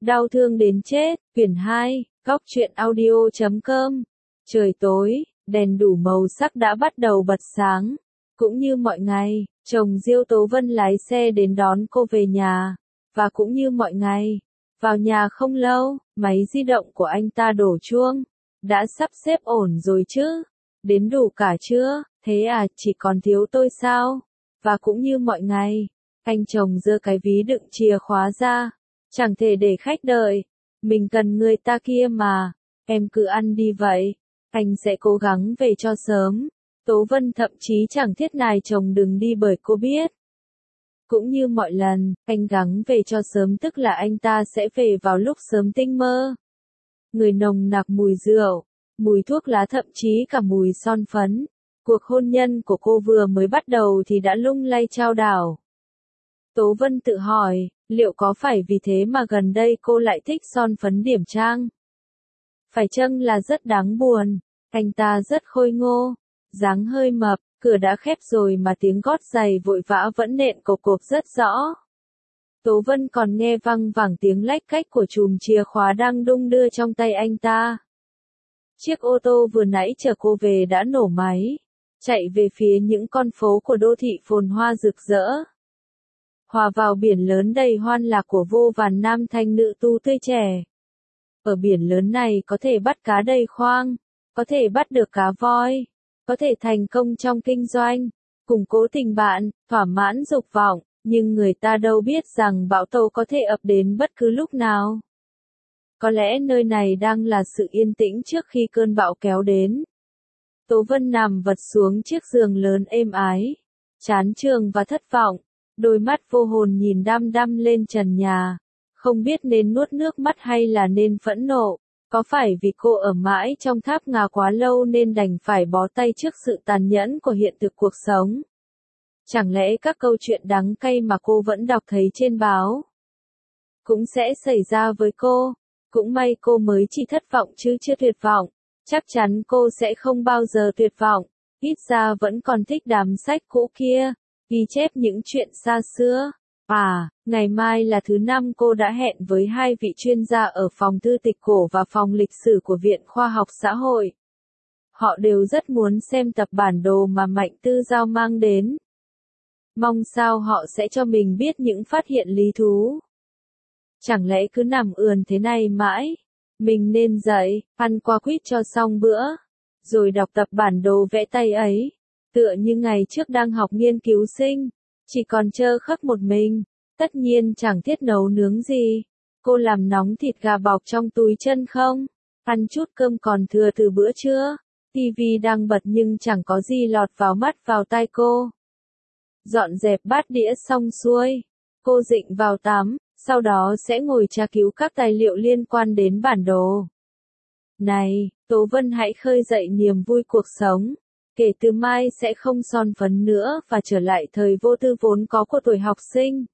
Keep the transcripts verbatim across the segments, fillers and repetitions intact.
Đau thương đến chết, quyển hai, góc truyện audio chấm com. Trời tối, đèn đủ màu sắc đã bắt đầu bật sáng. Cũng như mọi ngày, chồng Diêu Tố Vân lái xe đến đón cô về nhà. Và cũng như mọi ngày, vào nhà không lâu, máy di động của anh ta đổ chuông. Đã sắp xếp ổn rồi chứ? Đến đủ cả chưa? Thế à, chỉ còn thiếu tôi sao? Và cũng như mọi ngày, anh chồng giơ cái ví đựng chìa khóa ra. Chẳng thể để khách đợi. Mình cần người ta kia mà. Em cứ ăn đi vậy. Anh sẽ cố gắng về cho sớm. Tố Vân thậm chí chẳng thiết nài chồng đừng đi bởi cô biết. Cũng như mọi lần, anh gắng về cho sớm tức là anh ta sẽ về vào lúc sớm tinh mơ. Người nồng nặc mùi rượu, mùi thuốc lá thậm chí cả mùi son phấn. Cuộc hôn nhân của cô vừa mới bắt đầu thì đã lung lay chao đảo. Tố Vân tự hỏi, liệu có phải vì thế mà gần đây cô lại thích son phấn điểm trang? Phải chăng là rất đáng buồn, anh ta rất khôi ngô, dáng hơi mập, cửa đã khép rồi mà tiếng gót giày vội vã vẫn nện cộc cộc rất rõ. Tố Vân còn nghe văng vẳng tiếng lách cách của chùm chìa khóa đang đung đưa trong tay anh ta. Chiếc ô tô vừa nãy chở cô về đã nổ máy, chạy về phía những con phố của đô thị phồn hoa rực rỡ. Hòa vào biển lớn đầy hoan lạc của vô vàn nam thanh nữ tu tươi trẻ. Ở biển lớn này có thể bắt cá đầy khoang, có thể bắt được cá voi, có thể thành công trong kinh doanh, củng cố tình bạn, thỏa mãn dục vọng, nhưng người ta đâu biết rằng bão tố có thể ập đến bất cứ lúc nào. Có lẽ nơi này đang là sự yên tĩnh trước khi cơn bão kéo đến. Tố Vân nằm vật xuống chiếc giường lớn êm ái, chán chường và thất vọng. Đôi mắt vô hồn nhìn đăm đăm lên trần nhà, không biết nên nuốt nước mắt hay là nên phẫn nộ, có phải vì cô ở mãi trong tháp ngà quá lâu nên đành phải bó tay trước sự tàn nhẫn của hiện thực cuộc sống? Chẳng lẽ các câu chuyện đắng cay mà cô vẫn đọc thấy trên báo cũng sẽ xảy ra với cô? Cũng may cô mới chỉ thất vọng chứ chưa tuyệt vọng, chắc chắn cô sẽ không bao giờ tuyệt vọng, ít ra vẫn còn thích đám sách cũ kia. Ghi chép những chuyện xa xưa. À, ngày mai là thứ năm cô đã hẹn với hai vị chuyên gia ở phòng thư tịch cổ và phòng lịch sử của Viện Khoa học Xã hội. Họ đều rất muốn xem tập bản đồ mà Mạnh Tư Giao mang đến. Mong sao họ sẽ cho mình biết những phát hiện lý thú. Chẳng lẽ cứ nằm ườn thế này mãi? Mình nên dậy, ăn qua quýt cho xong bữa, rồi đọc tập bản đồ vẽ tay ấy. Tựa như ngày trước đang học nghiên cứu sinh, chỉ còn trơ khắc một mình, tất nhiên chẳng thiết nấu nướng gì. Cô làm nóng thịt gà bọc trong túi chân không? Ăn chút cơm còn thừa từ bữa trưa. Tivi đang bật nhưng chẳng có gì lọt vào mắt vào tai cô. Dọn dẹp bát đĩa xong xuôi, cô dịnh vào tắm, sau đó sẽ ngồi tra cứu các tài liệu liên quan đến bản đồ. Này, Tố Vân hãy khơi dậy niềm vui cuộc sống. Kể từ mai sẽ không son phấn nữa và trở lại thời vô tư vốn có của tuổi học sinh.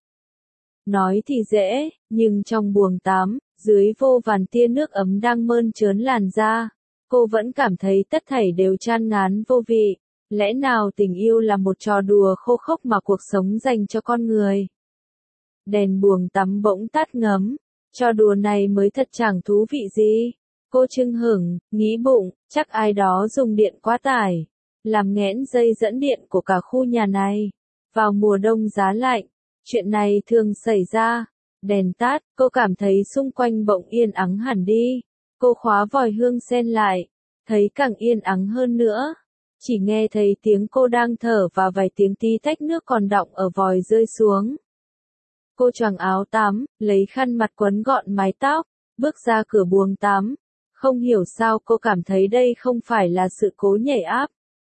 Nói thì dễ, nhưng trong buồng tắm, dưới vô vàn tia nước ấm đang mơn trớn làn da, cô vẫn cảm thấy tất thảy đều chan ngán vô vị. Lẽ nào tình yêu là một trò đùa khô khốc mà cuộc sống dành cho con người? Đèn buồng tắm bỗng tắt ngấm, trò đùa này mới thật chẳng thú vị gì. Cô chưng hửng, nghĩ bụng, chắc ai đó dùng điện quá tải, làm nghẽn dây dẫn điện của cả khu nhà này. Vào mùa đông giá lạnh, chuyện này thường xảy ra. Đèn tắt, cô cảm thấy xung quanh bỗng yên ắng hẳn đi. Cô khóa vòi hương sen lại, thấy càng yên ắng hơn nữa. Chỉ nghe thấy tiếng cô đang thở và vài tiếng tí tách nước còn đọng ở vòi rơi xuống. Cô choàng áo tắm, lấy khăn mặt quấn gọn mái tóc, bước ra cửa buồng tắm. Không hiểu sao cô cảm thấy đây không phải là sự cố nhảy áp.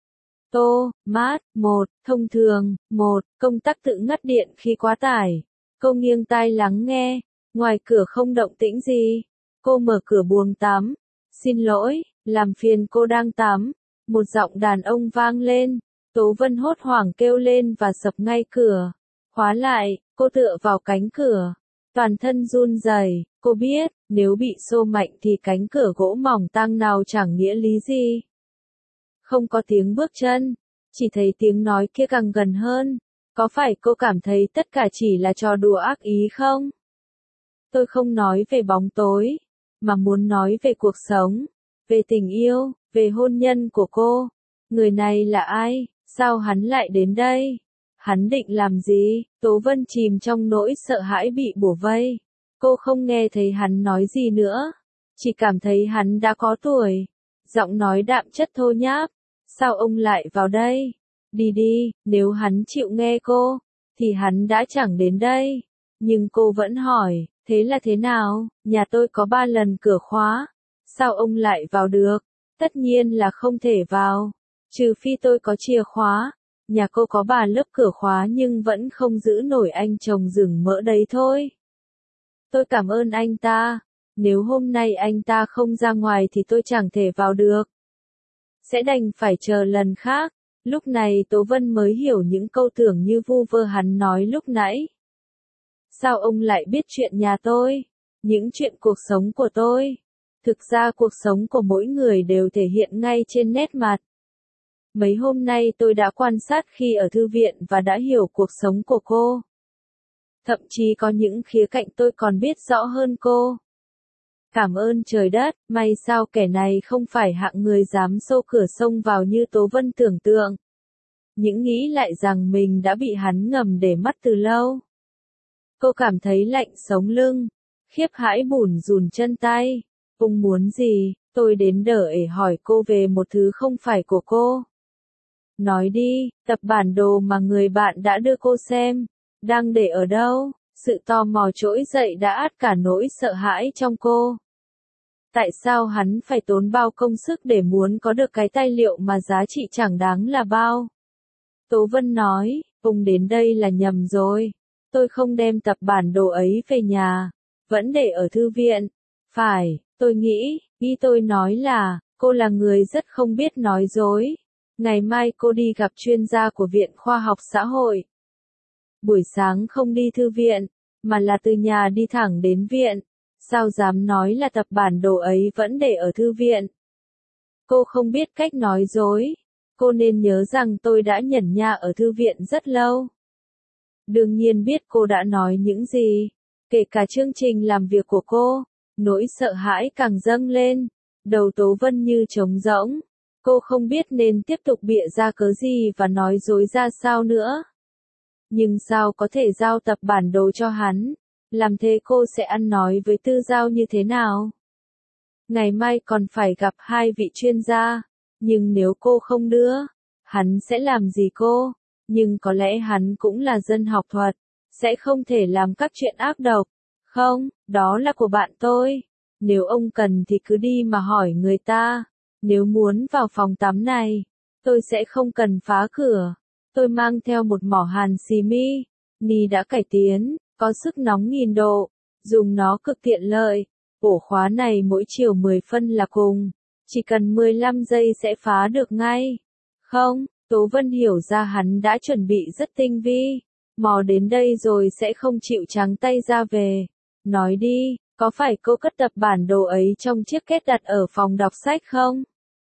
Tô, mát, một, thông thường, một, công tắc tự ngắt điện khi quá tải. Cô nghiêng tai lắng nghe, ngoài cửa không động tĩnh gì. Cô mở cửa buồng tắm. Xin lỗi, làm phiền cô đang tắm. Một giọng đàn ông vang lên. Tố Vân hốt hoảng kêu lên và sập ngay cửa. Khóa lại, cô tựa vào cánh cửa. Toàn thân run rẩy, cô biết, nếu bị xô mạnh thì cánh cửa gỗ mỏng tang nào chẳng nghĩa lý gì. Không có tiếng bước chân, chỉ thấy tiếng nói kia càng gần hơn. Có phải cô cảm thấy tất cả chỉ là trò đùa ác ý không? Tôi không nói về bóng tối, mà muốn nói về cuộc sống, về tình yêu, về hôn nhân của cô. Người này là ai? Sao hắn lại đến đây? Hắn định làm gì? Tố Vân chìm trong nỗi sợ hãi bị bủa vây. Cô không nghe thấy hắn nói gì nữa, chỉ cảm thấy hắn đã có tuổi. Giọng nói đạm chất thô nháp. Sao ông lại vào đây? Đi đi, nếu hắn chịu nghe cô, thì hắn đã chẳng đến đây. Nhưng cô vẫn hỏi, thế là thế nào? Nhà tôi có ba lần cửa khóa. Sao ông lại vào được? Tất nhiên là không thể vào. Trừ phi tôi có chìa khóa. Nhà cô có ba lớp cửa khóa nhưng vẫn không giữ nổi anh chồng rừng mỡ đấy thôi. Tôi cảm ơn anh ta. Nếu hôm nay anh ta không ra ngoài thì tôi chẳng thể vào được. Sẽ đành phải chờ lần khác. Lúc này Tố Vân mới hiểu những câu tưởng như vu vơ hắn nói lúc nãy. Sao ông lại biết chuyện nhà tôi? Những chuyện cuộc sống của tôi? Thực ra cuộc sống của mỗi người đều thể hiện ngay trên nét mặt. Mấy hôm nay tôi đã quan sát khi ở thư viện và đã hiểu cuộc sống của cô. Thậm chí có những khía cạnh tôi còn biết rõ hơn cô. Cảm ơn trời đất, may sao kẻ này không phải hạng người dám xô cửa xông vào như Tố Vân tưởng tượng. Những nghĩ lại rằng mình đã bị hắn ngầm để mắt từ lâu. Cô cảm thấy lạnh sống lưng, khiếp hãi bủn rủn chân tay. Ông muốn gì? Tôi đến để hỏi cô về một thứ không phải của cô. Nói đi, tập bản đồ mà người bạn đã đưa cô xem, đang để ở đâu? Sự tò mò trỗi dậy đã át cả nỗi sợ hãi trong cô. Tại sao hắn phải tốn bao công sức để muốn có được cái tài liệu mà giá trị chẳng đáng là bao? Tố Vân nói, ông đến đây là nhầm rồi. Tôi không đem tập bản đồ ấy về nhà, vẫn để ở thư viện. Phải, tôi nghĩ, ý tôi nói là, cô là người rất không biết nói dối. Ngày mai cô đi gặp chuyên gia của Viện Khoa học Xã hội. Buổi sáng không đi thư viện, mà là từ nhà đi thẳng đến viện. Sao dám nói là tập bản đồ ấy vẫn để ở thư viện? Cô không biết cách nói dối. Cô nên nhớ rằng tôi đã nhẩn nha ở thư viện rất lâu. Đương nhiên biết cô đã nói những gì, kể cả chương trình làm việc của cô. Nỗi sợ hãi càng dâng lên, đầu Tố Vân như trống rỗng. Cô không biết nên tiếp tục bịa ra cớ gì và nói dối ra sao nữa. Nhưng sao có thể giao tập bản đồ cho hắn? Làm thế cô sẽ ăn nói với Tư Giao như thế nào? Ngày mai còn phải gặp hai vị chuyên gia. Nhưng nếu cô không đưa, hắn sẽ làm gì cô? Nhưng có lẽ hắn cũng là dân học thuật, sẽ không thể làm các chuyện ác độc. Không, đó là của bạn tôi. Nếu ông cần thì cứ đi mà hỏi người ta. Nếu muốn vào phòng tắm này, tôi sẽ không cần phá cửa. Tôi mang theo một mỏ hàn xì mi, ni đã cải tiến, có sức nóng nghìn độ, dùng nó cực tiện lợi. Ổ khóa này mỗi chiều mười phân là cùng, chỉ cần mười lăm giây sẽ phá được ngay. Không, Tố Vân hiểu ra hắn đã chuẩn bị rất tinh vi, mò đến đây rồi sẽ không chịu trắng tay ra về. Nói đi, có phải cô cất tập bản đồ ấy trong chiếc két đặt ở phòng đọc sách không?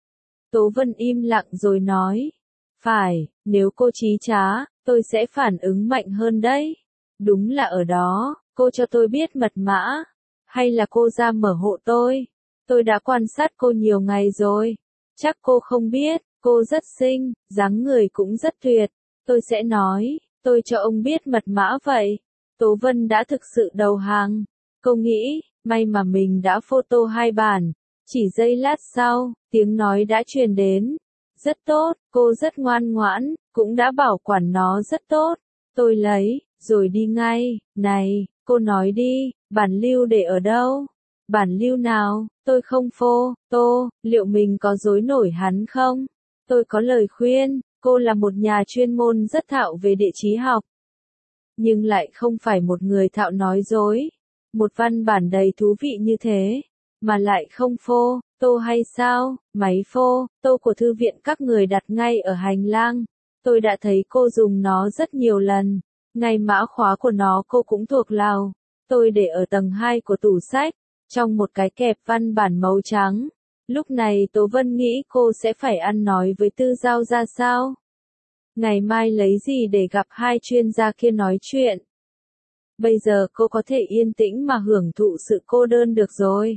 Tố Vân im lặng rồi nói. Phải, nếu cô trí trá, tôi sẽ phản ứng mạnh hơn đấy. Đúng là ở đó, cô cho tôi biết mật mã. Hay là cô ra mở hộ tôi? Tôi đã quan sát cô nhiều ngày rồi. Chắc cô không biết, cô rất xinh, dáng người cũng rất tuyệt. Tôi sẽ nói, tôi cho ông biết mật mã vậy. Tố Vân đã thực sự đầu hàng. Cô nghĩ, may mà mình đã photo hai bản. Chỉ giây lát sau, tiếng nói đã truyền đến. Rất tốt, cô rất ngoan ngoãn, cũng đã bảo quản nó rất tốt. Tôi lấy, rồi đi ngay. Này, cô nói đi, bản lưu để ở đâu? Bản lưu nào? Tôi không phô, tô, liệu mình có dối nổi hắn không? Tôi có lời khuyên, cô là một nhà chuyên môn rất thạo về địa chí học. Nhưng lại không phải một người thạo nói dối. Một văn bản đầy thú vị như thế, mà lại không phô, tô hay sao? Máy phô, tô của thư viện các người đặt ngay ở hành lang. Tôi đã thấy cô dùng nó rất nhiều lần. Ngay mã khóa của nó cô cũng thuộc lòng. Tôi để ở tầng hai của tủ sách, trong một cái kẹp văn bản màu trắng. Lúc này Tố Vân nghĩ cô sẽ phải ăn nói với Tư Giao ra sao? Ngày mai lấy gì để gặp hai chuyên gia kia nói chuyện? Bây giờ cô có thể yên tĩnh mà hưởng thụ sự cô đơn được rồi.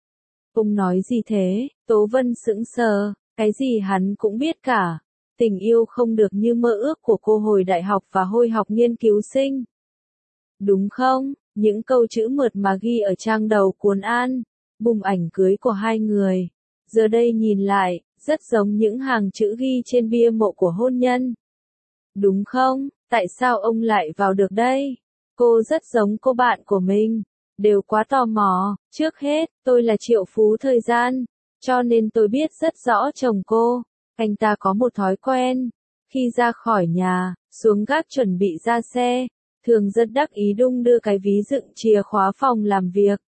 Ông nói gì thế? Tố Vân sững sờ, cái gì hắn cũng biết cả. Tình yêu không được như mơ ước của cô hồi đại học và hồi học nghiên cứu sinh. Đúng không? Những câu chữ mượt mà ghi ở trang đầu cuốn an, bùng ảnh cưới của hai người. Giờ đây nhìn lại, rất giống những hàng chữ ghi trên bia mộ của hôn nhân. Đúng không? Tại sao ông lại vào được đây? Cô rất giống cô bạn của mình. Đều quá tò mò. Trước hết, tôi là triệu phú thời gian, cho nên tôi biết rất rõ chồng cô. Anh ta có một thói quen. Khi ra khỏi nhà, xuống gác chuẩn bị ra xe, thường rất đắc ý đung đưa cái ví đựng chìa khóa phòng làm việc.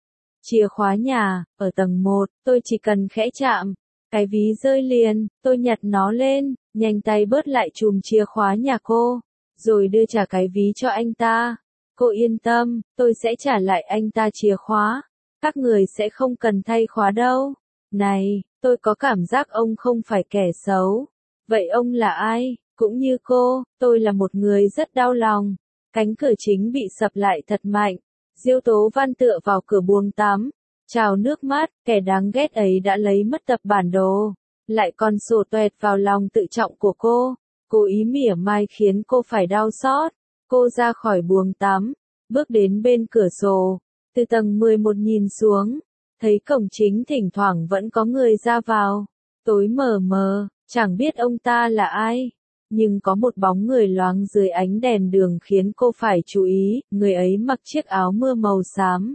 Chìa khóa nhà, ở tầng một, tôi chỉ cần khẽ chạm. Cái ví rơi liền, tôi nhặt nó lên, nhanh tay bớt lại chùm chìa khóa nhà cô, rồi đưa trả cái ví cho anh ta. Cô yên tâm, tôi sẽ trả lại anh ta chìa khóa. Các người sẽ không cần thay khóa đâu. Này, tôi có cảm giác ông không phải kẻ xấu. Vậy ông là ai? Cũng như cô, tôi là một người rất đau lòng. Cánh cửa chính bị sập lại thật mạnh. Diêu Tố Văn tựa vào cửa buồng tắm. Trào nước mắt, kẻ đáng ghét ấy đã lấy mất tập bản đồ. Lại còn sổ tuẹt vào lòng tự trọng của cô. Cố ý mỉa mai khiến cô phải đau xót. Cô ra khỏi buồng tắm, bước đến bên cửa sổ. Từ tầng mười một nhìn xuống, thấy cổng chính thỉnh thoảng vẫn có người ra vào. Tối mờ mờ, chẳng biết ông ta là ai. Nhưng có một bóng người loáng dưới ánh đèn đường khiến cô phải chú ý. Người ấy mặc chiếc áo mưa màu xám,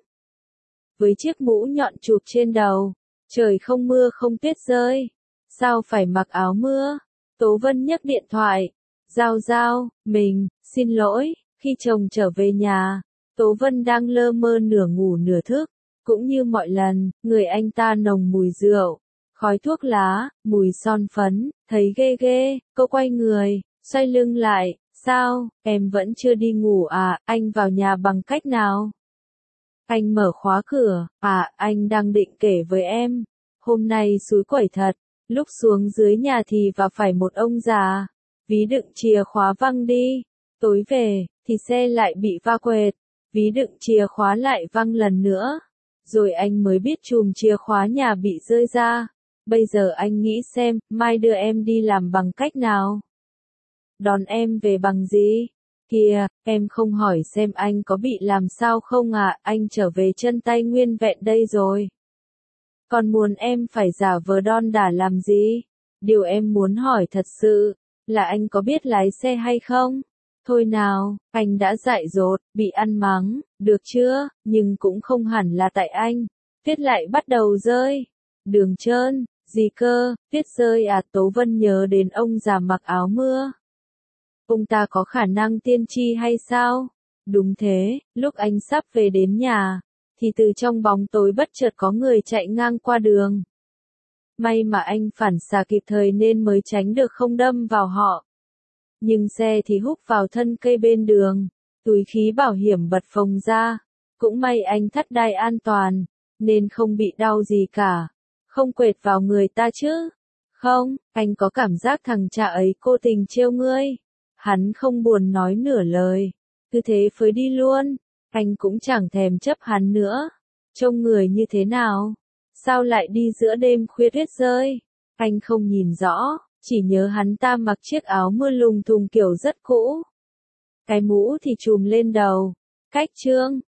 với chiếc mũ nhọn chụp trên đầu. Trời không mưa không tuyết rơi, sao phải mặc áo mưa? Tố Vân nhấc điện thoại. Giao Giao, mình, xin lỗi. Khi chồng trở về nhà, Tố Vân đang lơ mơ nửa ngủ nửa thức. Cũng như mọi lần, người anh ta nồng mùi rượu, khói thuốc lá, mùi son phấn. Thấy ghê ghê, cô quay người, xoay lưng lại. Sao, em vẫn chưa đi ngủ à? Anh vào nhà bằng cách nào? Anh mở khóa cửa. À, anh đang định kể với em. Hôm nay xúi quẩy thật. Lúc xuống dưới nhà thì vào phải một ông già. Ví đựng chìa khóa văng đi. Tối về, thì xe lại bị va quệt. Ví đựng chìa khóa lại văng lần nữa. Rồi anh mới biết chùm chìa khóa nhà bị rơi ra. Bây giờ anh nghĩ xem, mai đưa em đi làm bằng cách nào? Đón em về bằng gì? Kìa, em không hỏi xem anh có bị làm sao không à, anh trở về chân tay nguyên vẹn đây rồi. Còn muốn em phải giả vờ đon đả làm gì? Điều em muốn hỏi thật sự, là anh có biết lái xe hay không? Thôi nào, anh đã dại dột, bị ăn mắng, được chưa, nhưng cũng không hẳn là tại anh. Tuyết lại bắt đầu rơi. Đường trơn, gì cơ, tuyết rơi à? Tố Vân nhớ đến ông già mặc áo mưa. Ông ta có khả năng tiên tri hay sao? Đúng thế, lúc anh sắp về đến nhà, thì từ trong bóng tối bất chợt có người chạy ngang qua đường. May mà anh phản xạ kịp thời nên mới tránh được không đâm vào họ. Nhưng xe thì húc vào thân cây bên đường, túi khí bảo hiểm bật phồng ra. Cũng may anh thắt đai an toàn, nên không bị đau gì cả. Không quệt vào người ta chứ? Không, anh có cảm giác thằng cha ấy cố tình trêu ngươi. Hắn không buồn nói nửa lời, cứ thế phới đi luôn. Anh cũng chẳng thèm chấp hắn nữa. Trông người như thế nào? Sao lại đi giữa đêm khuya tuyết rơi? Anh không nhìn rõ, chỉ nhớ hắn ta mặc chiếc áo mưa lùng thùng kiểu rất cũ. Cái mũ thì trùm lên đầu. Cách trương,